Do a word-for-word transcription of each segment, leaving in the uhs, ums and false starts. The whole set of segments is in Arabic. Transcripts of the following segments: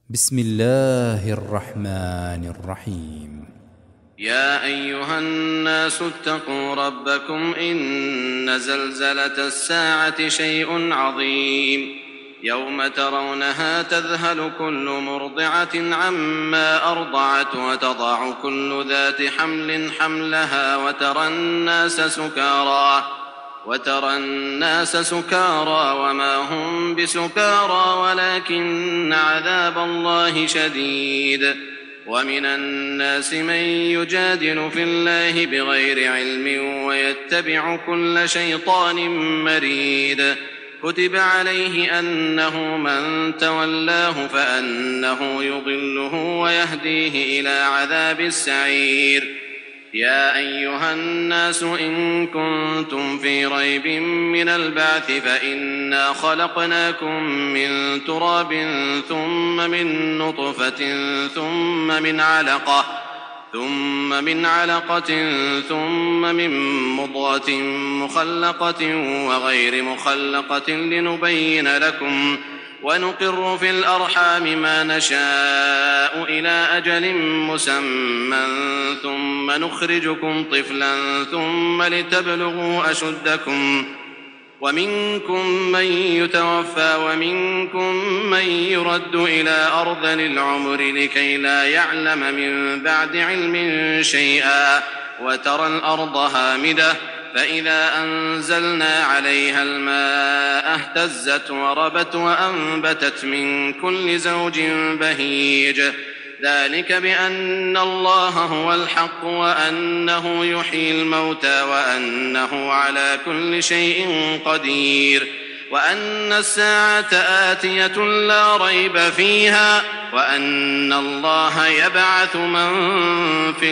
بسم الله الرحمن الرحيم. يا أيها الناس اتقوا ربكم إن زلزلة الساعة شيء عظيم يوم ترونها تذهل كل مرضعة عما أرضعت وتضع كل ذات حمل حملها وترى الناس سكارى وترى الناس سكارى وما هم بسكارى ولكن عذاب الله شديد. ومن الناس من يجادل في الله بغير علم ويتبع كل شيطان مريد. كتب عليه أنه من تولاه فأنه يضله ويهديه إلى عذاب السعير. يا أيها الناس إن كنتم في ريب من البعث فإنا خلقناكم من تراب ثم من نطفة ثم من علقة ثم من علقة ثم من مضغة مخلقة وغير مخلقة لنبين لكم ونقر في الأرحام ما نشاء إلى أجل مسمى ثم نخرجكم طفلا ثم لتبلغوا أشدكم ومنكم من يتوفى ومنكم من يرد إلى أرذل العمر لكي لا يعلم من بعد علم شيئا. وترى الأرض هامدة فإذا أنزلنا عليها الماء اهتزت وربت وأنبتت من كل زوج بهيج. ذلك بأن الله هو الحق وأنه يحيي الموتى وأنه على كل شيء قدير وأن الساعة آتية لا ريب فيها وأن الله يبعث من في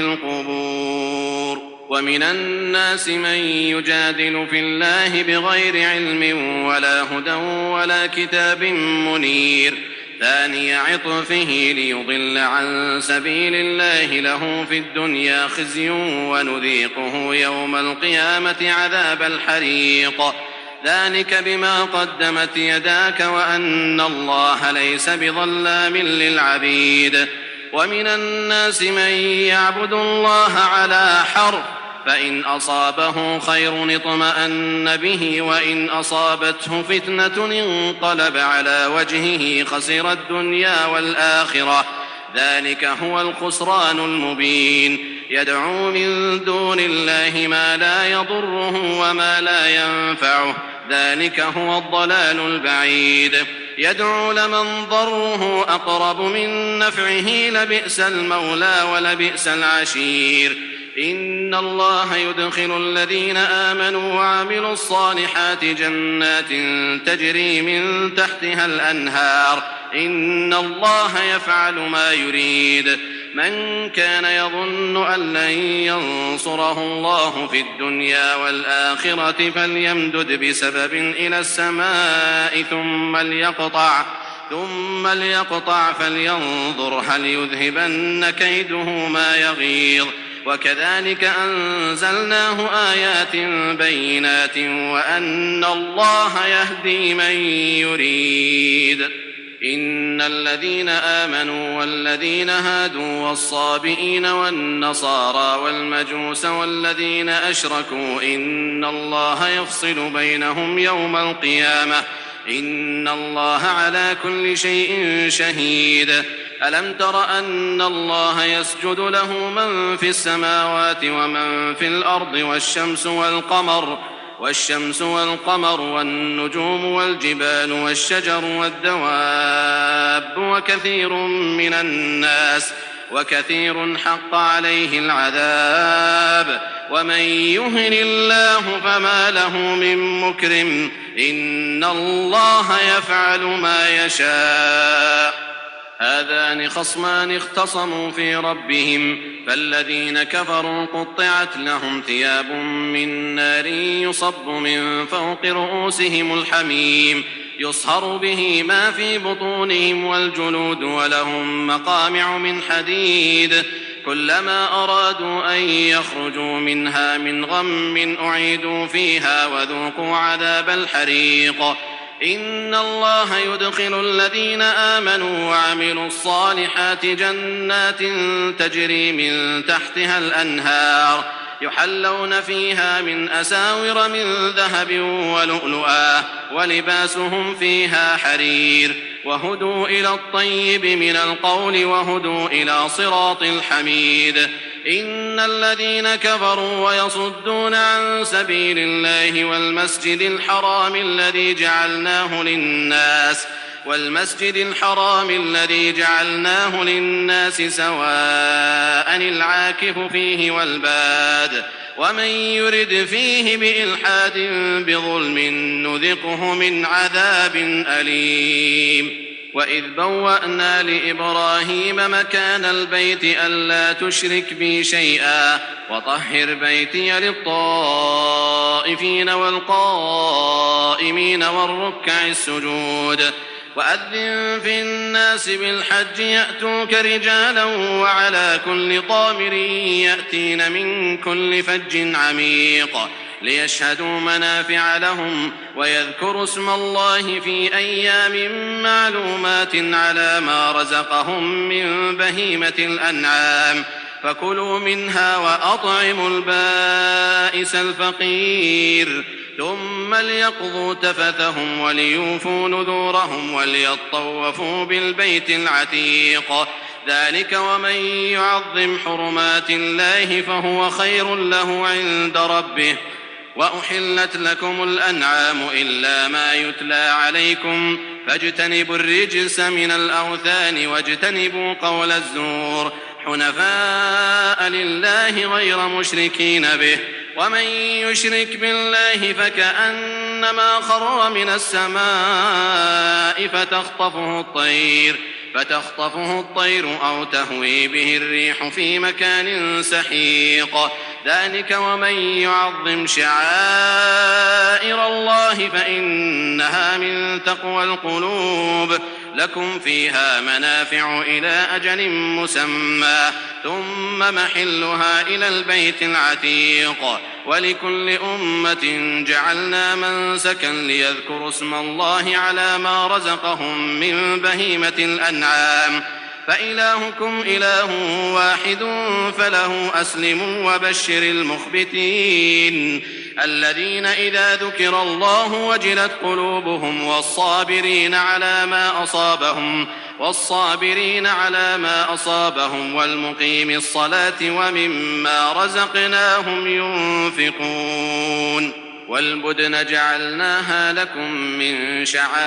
القبور. ومن الناس من يجادل في الله بغير علم ولا هدى ولا كتاب منير. ثاني عطفه ليضل عن سبيل الله له في الدنيا خزي ونذيقه يوم القيامة عذاب الحريق. ذلك بما قدمت يداك وأن الله ليس بظلام للعبيد. ومن الناس من يعبد الله على حرف فإن أصابه خير اطمأن به وإن أصابته فتنة انقلب على وجهه خسر الدنيا والآخرة. ذلك هو الخسران المبين. يدعو من دون الله ما لا يضره وما لا ينفعه ذلك هو الضلال البعيد. يدعو لمن ضره أقرب من نفعه لبئس المولى ولبئس العشير. إن الله يدخل الذين آمنوا وعملوا الصالحات جنات تجري من تحتها الأنهار إن الله يفعل ما يريد. من كان يظن أن لن ينصره الله في الدنيا والآخرة فليمدد بسبب إلى السماء ثم ليقطع ثم ليقطع فلينظر هل يذهبن كيده ما يغيظ. وكذلك أنزلناه آيات بينات وأن الله يهدي من يريد. إن الذين آمنوا والذين هادوا والصابئين والنصارى والمجوس والذين أشركوا إن الله يفصل بينهم يوم القيامة إن الله على كل شيء شهيد. ألم تر أن الله يسجد له من في السماوات ومن في الأرض والشمس والقمر والشمس والقمر والنجوم والجبال والشجر والدواب وكثير من الناس وكثير حق عليه العذاب. ومن يهن الله فما له من مكرم إن الله يفعل ما يشاء. هذان خصمان اختصموا في ربهم فالذين كفروا قطعت لهم ثياب من نار يصب من فوق رؤوسهم الحميم يصهر به ما في بطونهم والجلود ولهم مقامع من حديد. كلما أرادوا أن يخرجوا منها من غم أعيدوا فيها وذوقوا عذاب الحريق. إن الله يدخل الذين آمنوا وعملوا الصالحات جنات تجري من تحتها الأنهار يحلون فيها من أساور من ذهب ولؤلؤا ولباسهم فيها حرير وهدوا إلى الطيب من القول وهدوا إلى صراط الحميد. إن الذين كفروا ويصدون عن سبيل الله والمسجد الحرام الذي جعلناه للناس والمسجد الحرام الذي جعلناه للناس سواء العاكف فيه والباد ومن يرد فيه بإلحاد بظلم نذقه من عذاب أليم. وإذ بوأنا لإبراهيم مكان البيت ألا تشرك بي شيئا وطهر بيتي للطائفين والقائمين والركع السجود وأذن في الناس بالحج يأتوك رجالا وعلى كل ضامر يأتين من كل فج عميق ليشهدوا منافع لهم ويذكروا اسم الله في أيام معلومات على ما رزقهم من بهيمة الأنعام فكلوا منها وأطعموا البائس الفقير ثم ليقضوا تفثهم وليوفوا نذورهم وليطوفوا بالبيت العتيق ذلك ومن يعظم حرمات الله فهو خير له عند ربه. وأحلت لكم الأنعام إلا ما يتلى عليكم فاجتنبوا الرجس من الأوثان واجتنبوا قول الزور حنفاء لله غير مشركين به ومن يشرك بالله فكأنما خر من السماء فتخطفه الطير فتخطفه الطير أو تهوي به الريح في مكان سحيق ذلك ومن يعظم شعائر الله فإنها من تقوى القلوب لكم فيها منافع إلى أجل مسمى ثم محلها إلى البيت العتيق ولكل أمة جعلنا منسكا ليذكروا اسم الله على ما رزقهم من بهيمة الأنعام فإلهكم إله واحد فله أسلموا وبشر المخبتين الذين إذا ذكر الله وجلت قلوبهم والصابرين على ما أصابهم والصابرين على ما أصابهم والمقيم الصلاة ومما رزقناهم ينفقون. والبدن جعلناها لكم من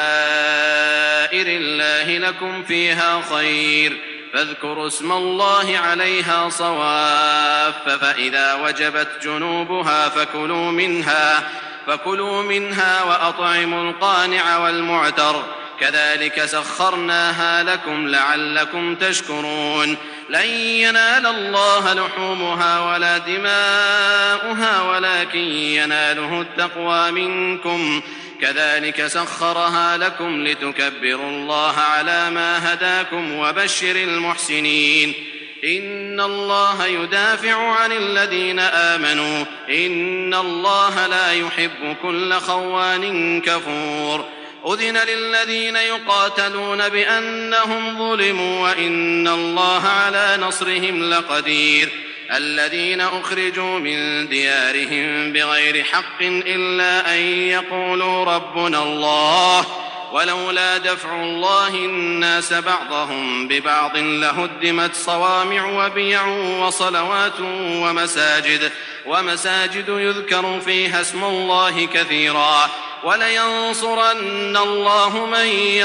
شعائر الله لكم فيها خير فاذكروا اسم الله عليها صواف فإذا وجبت جنوبها فكلوا منها فكلوا منها وأطعموا القانع والمعتر كذلك سخرناها لكم لعلكم تشكرون. لن ينال الله لحومها ولا دماؤها ولكن يناله التقوى منكم كذلك سخرها لكم لتكبروا الله على ما هداكم وبشر المحسنين. إن الله يدافع عن الذين آمنوا إن الله لا يحب كل خوان كفور. أذن للذين يقاتلون بأنهم ظلموا وإن الله على نصرهم لقدير. الذين أخرجوا من ديارهم بغير حق إلا أن يقولوا ربنا الله ولولا دفع الله الناس بعضهم ببعض لهدمت صوامع وبيع وصلوات ومساجد ومساجد يذكر فيها اسم الله كثيرا ولينصرن الله من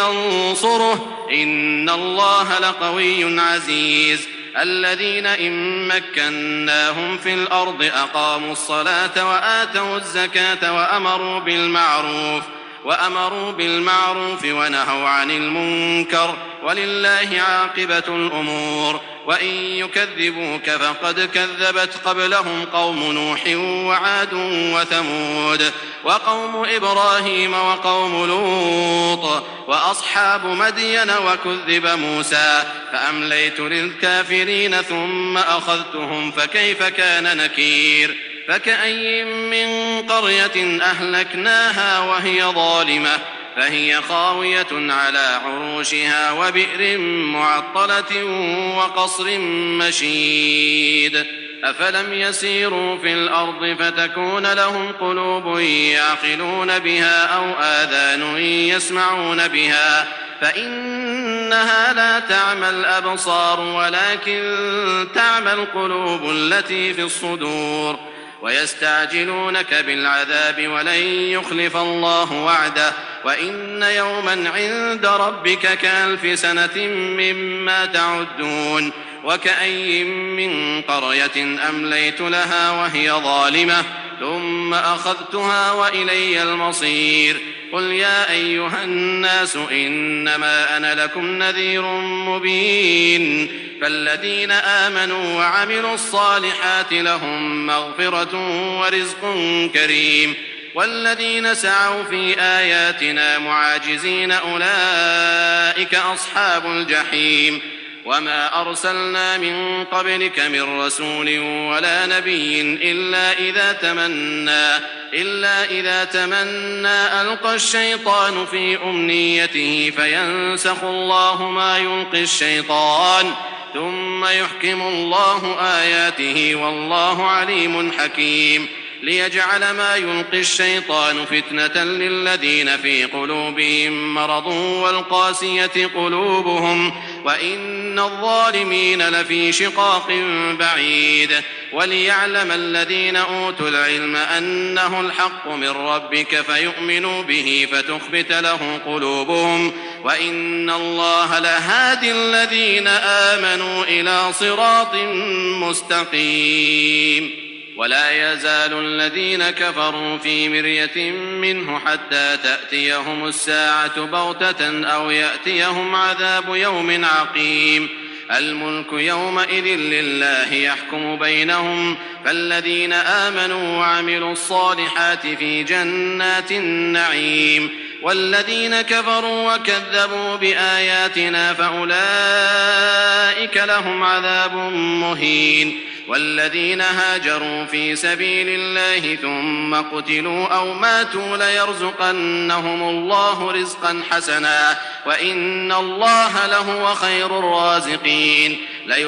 ينصره إن الله لقوي عزيز. الذين إن مكناهم في الأرض أقاموا الصلاة وآتوا الزكاة وأمروا بالمعروف وأمروا بالمعروف ونهوا عن المنكر ولله عاقبة الأمور. وإن يكذبوك فقد كذبت قبلهم قوم نوح وعاد وثمود وقوم إبراهيم وقوم لوط وأصحاب مدين وكذب موسى فأمليت للكافرين ثم أخذتهم فكيف كان نكير. فكأي من قرية أهلكناها وهي ظالمة فهي خاوية على عروشها وبئر معطلة وقصر مشيد أفلم يسيروا في الأرض فتكون لهم قلوب يعقلون بها أو آذان يسمعون بها فإنها لا تعمى الأبصار ولكن تعمى القلوب التي في الصدور ويستعجلونك بالعذاب ولن يخلف الله وعده وإن يوما عند ربك كألف سنة مما تعدون وكأي من قرية أمليت لها وهي ظالمة ثم أخذتها وإلي المصير قل يا أيها الناس إنما أنا لكم نذير مبين فالذين آمنوا وعملوا الصالحات لهم مغفرة ورزق كريم والذين سعوا في آياتنا معاجزين أولئك أصحاب الجحيم وما أرسلنا من قبلك من رسول ولا نبي إلا إذا تمنى إلا إذا تمنى ألقى الشيطان في أمنيته فينسخ الله ما يلقي الشيطان ثم يحكم الله آياته والله عليم حكيم ليجعل ما يلقي الشيطان فتنة للذين في قلوبهم مرض والقاسية قلوبهم وإن الظالمين لفي شقاق بعيد وليعلم الذين أوتوا العلم أنه الحق من ربك فيؤمنوا به فتخبت له قلوبهم وإن الله لهادي الذين آمنوا إلى صراط مستقيم ولا يزال الذين كفروا في مرية منه حتى تأتيهم الساعة بغتة أو يأتيهم عذاب يوم عقيم الملك يومئذ لله يحكم بينهم فالذين آمنوا وعملوا الصالحات في جنات النعيم والذين كفروا وكذبوا بآياتنا فأولئك لهم عذاب مهين والذين هاجروا في سبيل الله ثم قتلوا أو ماتوا ليرزقنهم الله رزقا حسنا وإن الله لهو خير الرازقين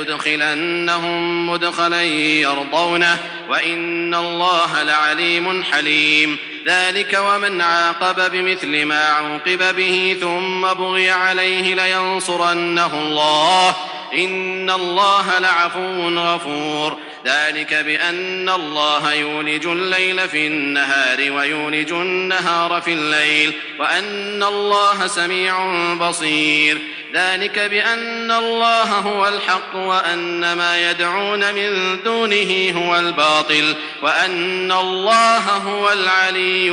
ليدخلنهم مدخلا يرضونه وإن الله لعليم حليم ذلك ومن عاقب بمثل ما عوقب به ثم بغي عليه لينصرنه الله إن الله لعفو غفور ذلك بأن الله يولج الليل في النهار ويولج النهار في الليل وأن الله سميع بصير ذلك بأن الله هو الحق وأن ما يدعون من دونه هو الباطل وأن الله هو العلي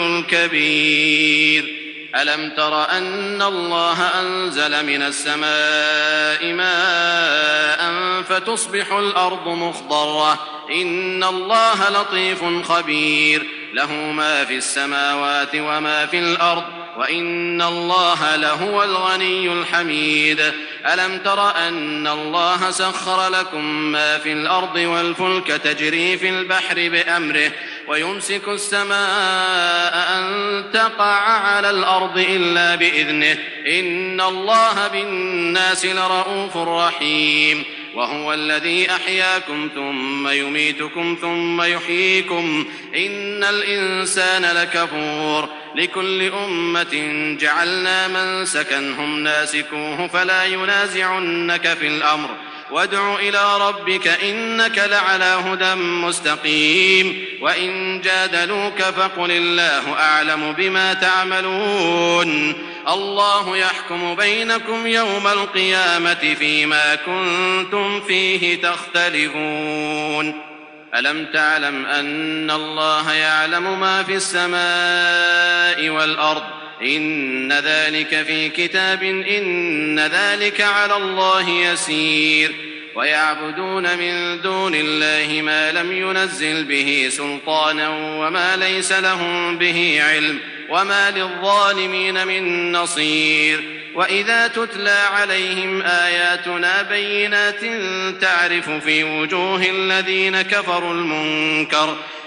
الكبير ألم تر أن الله أنزل من السماء ماء فتصبح الأرض مخضرة إن الله لطيف خبير له ما في السماوات وما في الأرض وإن الله لهو الغني الحميد ألم تر أن الله سخر لكم ما في الأرض والفلك تجري في البحر بأمره ويمسك السماء أن تقع على الأرض إلا بإذنه إن الله بالناس لرؤوف رحيم وهو الذي أحياكم ثم يميتكم ثم يحييكم إن الإنسان لكفور لكل أمة جعلنا منسكا هم ناسكوه فلا ينازعنك في الأمر وادع إلى ربك إنك لعلى هدى مستقيم وإن جادلوك فقل الله أعلم بما تعملون الله يحكم بينكم يوم القيامة فيما كنتم فيه تختلفون ألم تعلم أن الله يعلم ما في السماء والأرض إن ذلك في كتاب إن ذلك على الله يسير ويعبدون من دون الله ما لم ينزل به سلطانا وما ليس لهم به علم وما للظالمين من نصير وإذا تتلى عليهم آياتنا بينات تعرف في وجوه الذين كفروا المنكر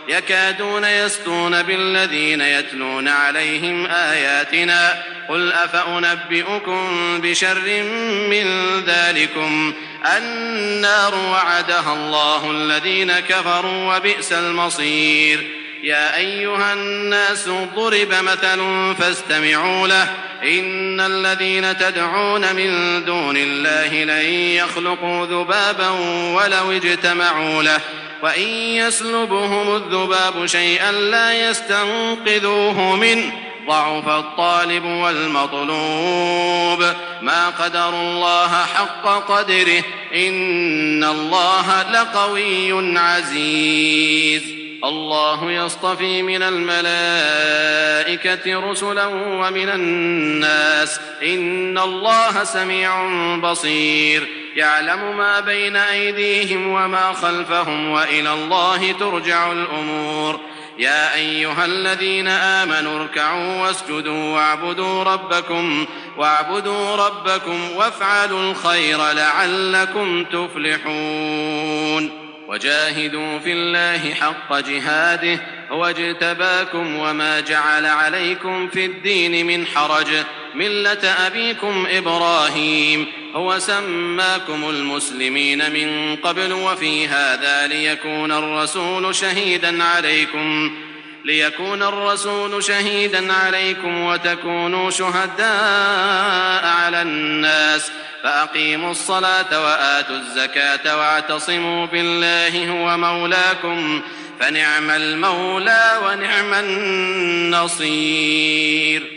يكادون يسطون بالذين يتلون عليهم آياتنا قل أفأنبئكم بشر من ذلكم النار وعدها الله الذين كفروا وبئس المصير يا أيها الناس ضرب مثل فاستمعوا له إن الذين تدعون من دون الله لن يخلقوا ذبابا ولو اجتمعوا له وإن يسلبهم الذباب شيئا لا يستنقذوه منه ضعف الطالب والمطلوب ما قدر الله حق قدره إن الله لقوي عزيز الله يصطفي من الملائكة رسلا ومن الناس إن الله سميع بصير يعلم ما بين أيديهم وما خلفهم وإلى الله ترجع الأمور يا أيها الذين آمنوا اركعوا واسجدوا واعبدوا ربكم واعبدوا ربكم وافعلوا الخير لعلكم تفلحون وجاهدوا في الله حق جهاده هو اجتباكم وما جعل عليكم في الدين من حرج ملة أبيكم إبراهيم هو سماكم المسلمين من قبل وفي هذا ليكون الرسول شهيدا عليكم ليكون الرسول شهيدا عليكم وتكونوا شهداء على الناس فأقيموا الصلاة وآتوا الزكاة واعتصموا بالله هو مولاكم فنعم المولى ونعم النصير